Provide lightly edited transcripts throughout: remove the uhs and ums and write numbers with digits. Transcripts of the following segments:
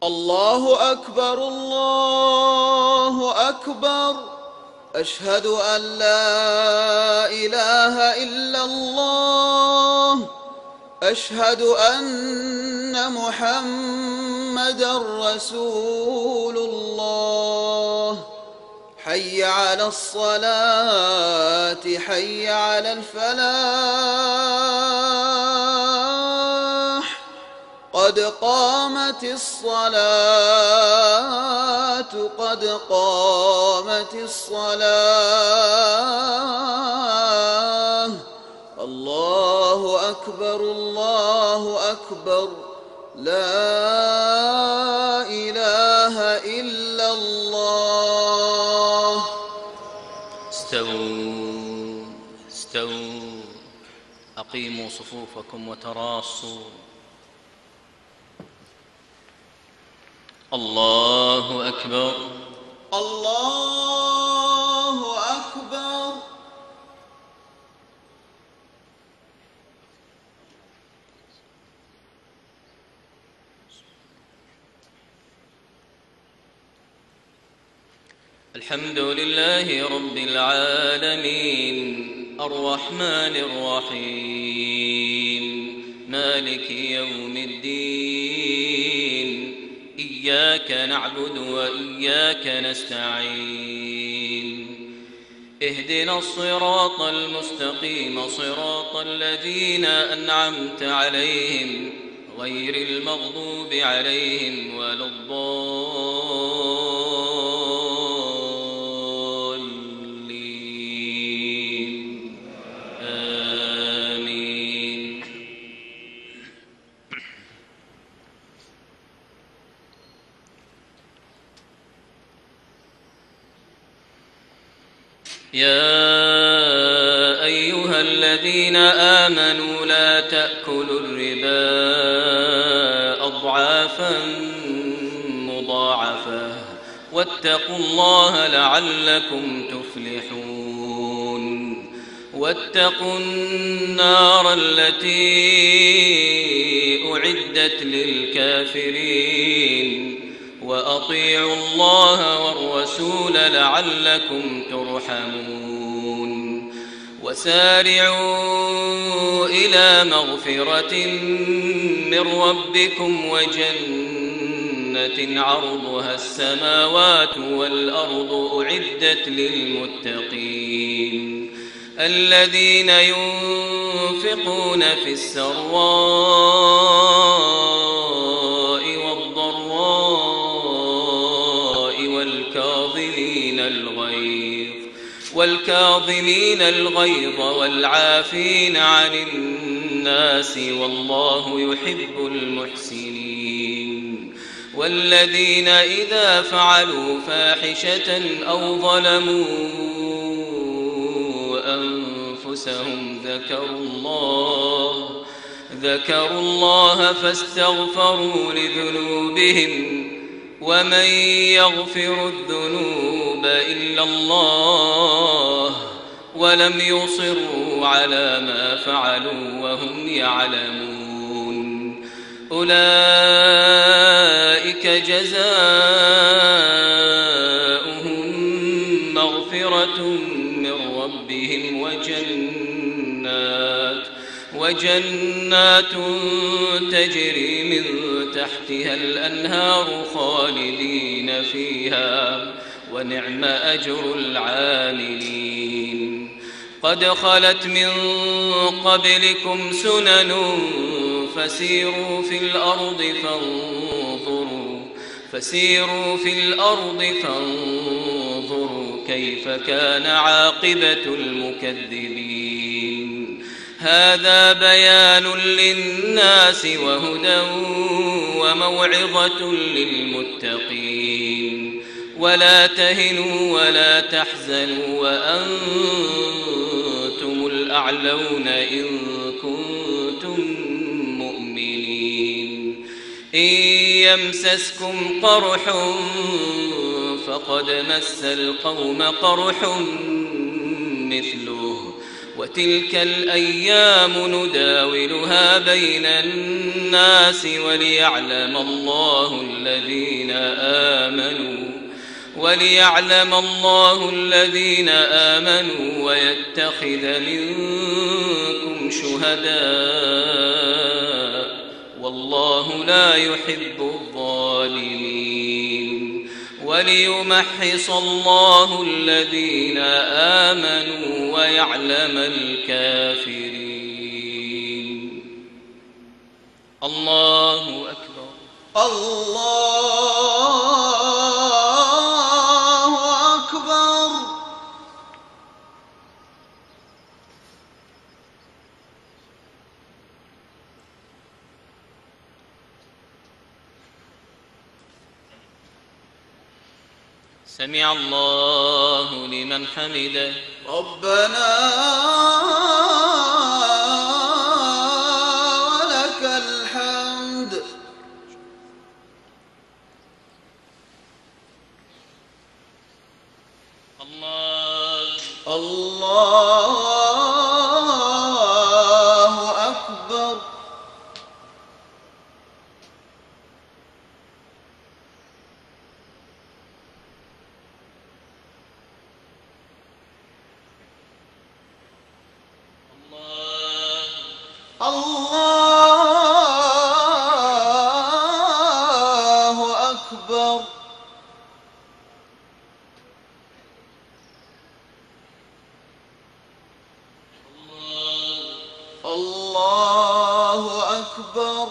الله أكبر الله أكبر. أشهد أن لا إله إلا الله. أشهد أن محمدًا رسول الله. حي على الصلاة حي على الفلاح. قد قامت الصلاة قد قامت الصلاة. الله أكبر الله أكبر. لا إله إلا الله. استووا استووا، أقيموا صفوفكم وتراصوا. الله أكبر الله أكبر. الحمد لله رب العالمين، الرحمن الرحيم، مالك يوم الدين. إياك نعبد وإياك نستعين. اهدنا الصراط المستقيم، صراط الذين أنعمت عليهم غير المغضوب عليهم ولا الضالين. آمين. يا أيها الذين آمنوا لا تأكلوا الربا أضعافا مضاعفة واتقوا الله لعلكم تفلحون. واتقوا النار التي أعدت للكافرين. وأطيعوا الله والرسول لعلكم ترحمون. وسارعوا إلى مغفرة من ربكم وجنة عرضها السماوات والأرض أعدت للمتقين، الذين ينفقون في السراء والضراء والكاظمين الغيظ والعافين عن الناس، والله يحب المحسنين. والذين إذا فعلوا فاحشة أو ظلموا أنفسهم ذكروا الله فاستغفروا لذنوبهم، ومن يغفر الذنوب إلا الله، ولم يصروا على ما فعلوا وهم يعلمون. أولئك جزاؤهم مغفرة من ربهم وجنات تجري من تحتها الأنهار خالدين فيها، ونعم أجر العاملين. قد خلت من قبلكم سنن فسيروا في الأرض فانظروا كيف كان عاقبة المكذبين. هذا بيان للناس وهدى وموعظة للمتقين. ولا تهنوا ولا تحزنوا وأنتم الأعلون إن كنتم مؤمنين. إن يمسسكم قرح فقد مس القوم قرح مثله، وتلك الأيام نداولها بين الناس وليعلم الله الذين آمنوا ويتخذ منكم شهداء والله لا يحب الظالمين وليمحص الله الذين آمنوا ويعلم الكافرين. الله أكبر. الله أكبر. سمع الله لمن حمده. ربنا ولك الحمد. الله أكبر. الله أكبر. الله أكبر.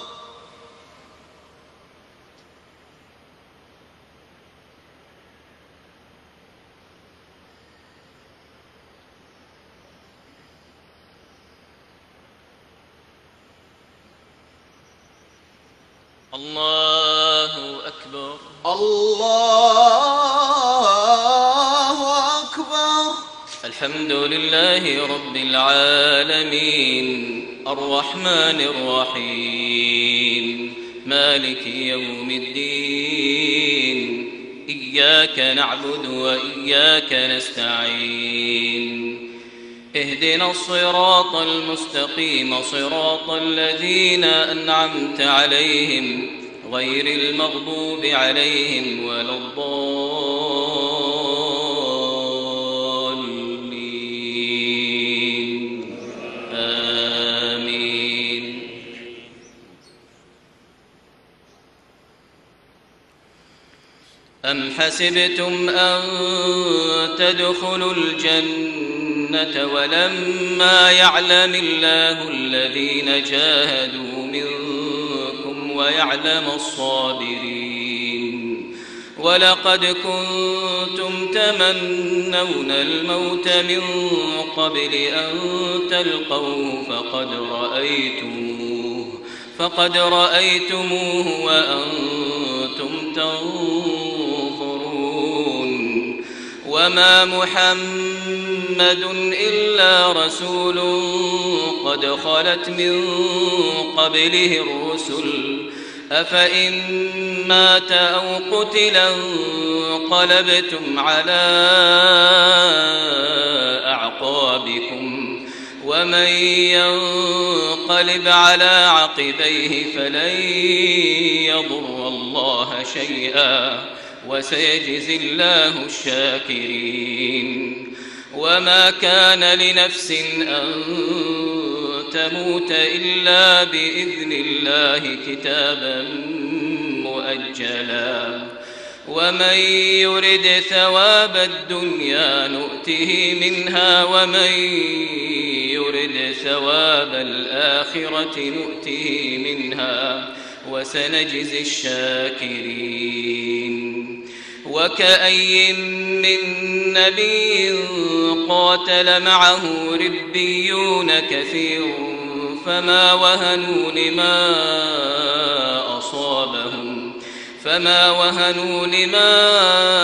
الله أكبر. الله أكبر. الحمد لله رب العالمين الرحمن الرحيم مالك يوم الدين إياك نعبد وإياك نستعين اهدنا الصراط المستقيم صراط الذين أنعمت عليهم غير المغضوب عليهم ولا الضالين آمين. أم حسبتم أن تدخلوا الجنة ولما يعلم الله الذين جاهدوا منكم ويعلم الصابرين ولقد كنتم تمنون الموت من قبل أن تلقوه فقد رأيتموه وأنتم تنظرون وما محمد إلا رسول قد خلت من قبله الرسل أفإن مات أو قتل انقلبتم على أعقابكم ومن ينقلب على عقبيه فلن يضر الله شيئا وسيجزي الله الشاكرين. وما كان لنفس أن تموت إلا بإذن الله كتابا مؤجلا ومن يرد ثواب الدنيا نؤته منها ومن يرد ثواب الآخرة نؤته منها وسنجزي الشاكرين. وكأي من نبي قاتل معه ربيون كثير فما وهنوا لما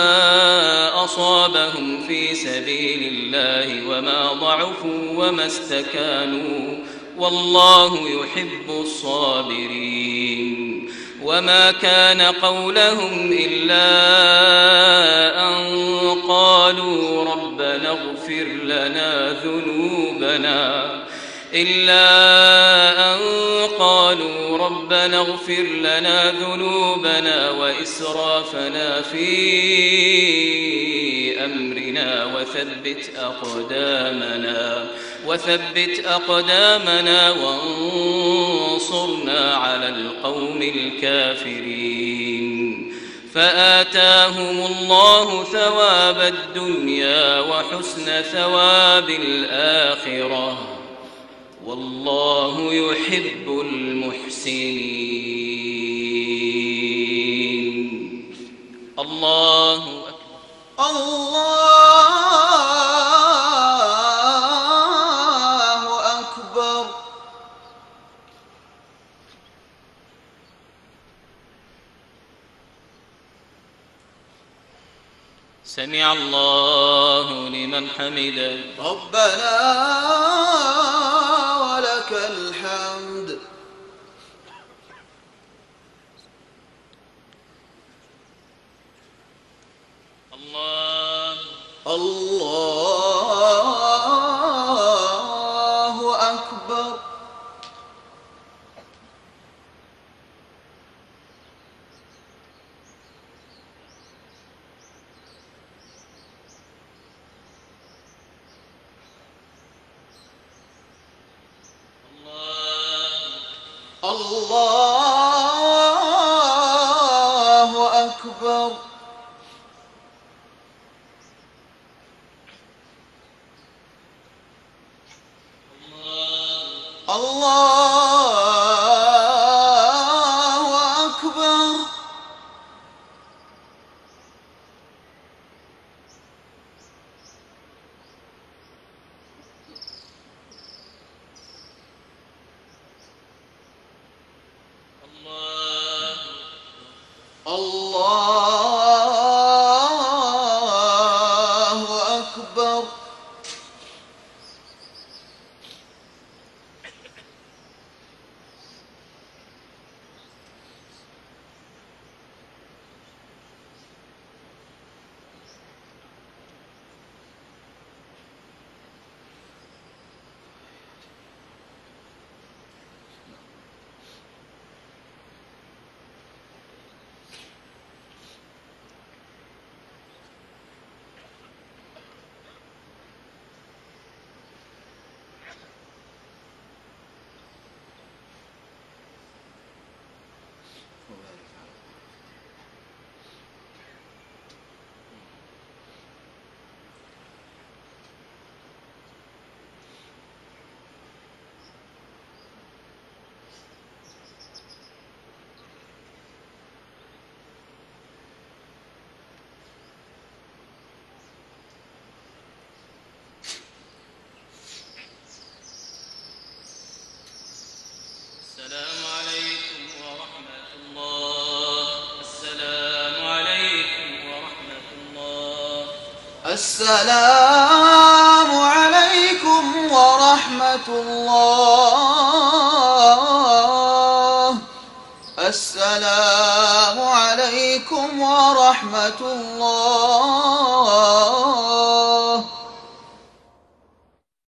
أصابهم في سبيل الله وما ضعفوا وما استكانوا والله يحب الصابرين. وما كان قولهم إلا أن قالوا قالوا ربنا اغفر لنا ذنوبنا وإسرافنا في أمرنا وثبت أقدامنا وانصرنا على القوم الكافرين. فآتاهم الله ثواب الدنيا وحسن ثواب الآخرة، والله يحب المحسنين. الله أكبر. الله أكبر. سمع الله لمن حمده. ربنا ولك الحمد. الله أكبر. الله أكبر. الله أكبر. الله أكبر. السلام عليكم ورحمة الله. السلام عليكم ورحمة الله. السلام عليكم ورحمة الله. السلام عليكم ورحمة الله.